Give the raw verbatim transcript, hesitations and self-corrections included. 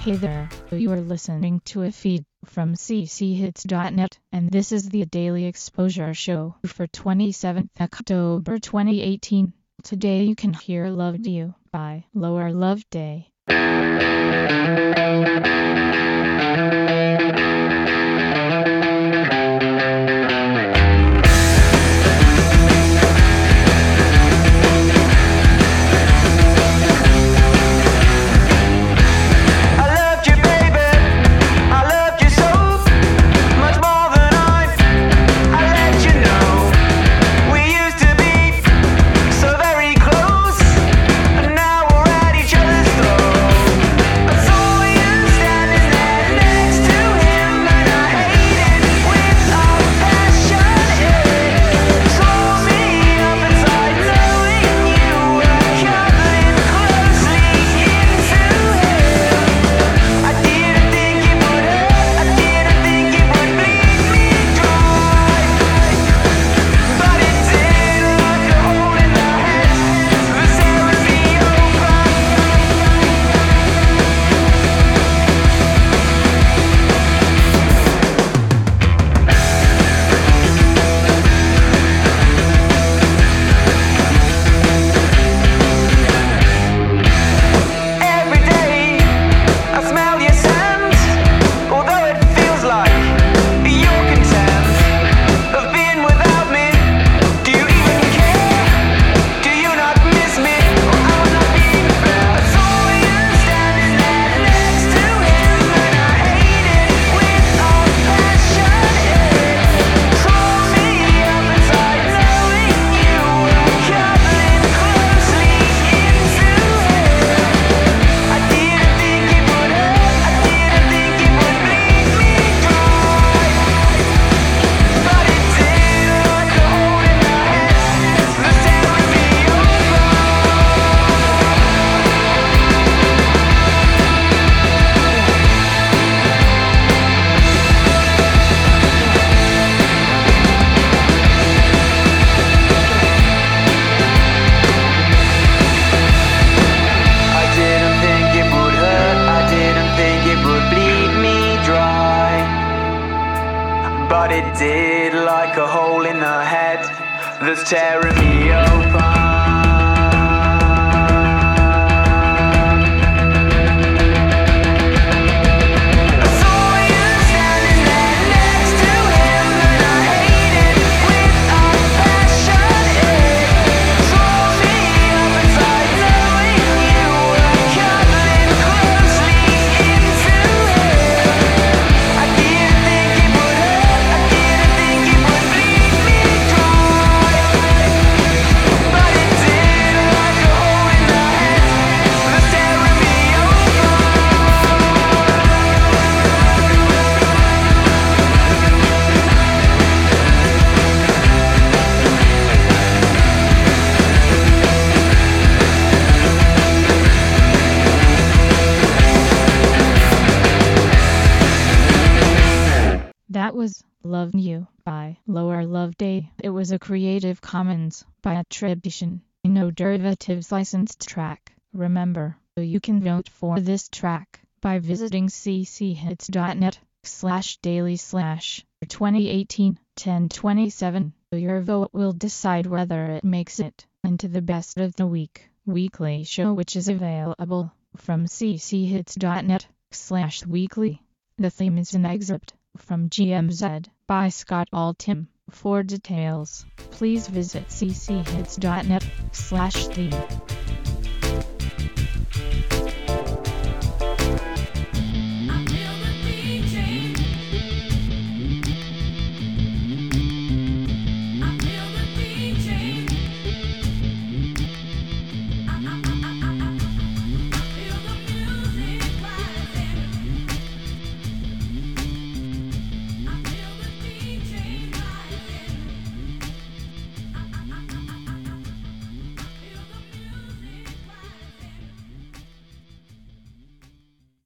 Hey there, you are listening to a feed from c c hits dot net, and this is the Daily Exposure Show for twenty-seventh October twenty eighteen. Today you can hear Loved You by Lower Love Day. But it did, like a hole in the head that's tearing me open. That was Love You by Lower Love Day. It was a Creative Commons by attribution, no derivatives licensed track. Remember, you can vote for this track by visiting c c hits dot net slash daily slash twenty eighteen ten twenty-seven. Your vote will decide whether it makes it into the best of the week weekly show, which is available from c c hits dot net slash weekly. The theme is an excerpt from G M Z by Scott Altham. For details, please visit c c hits dot net slash theme.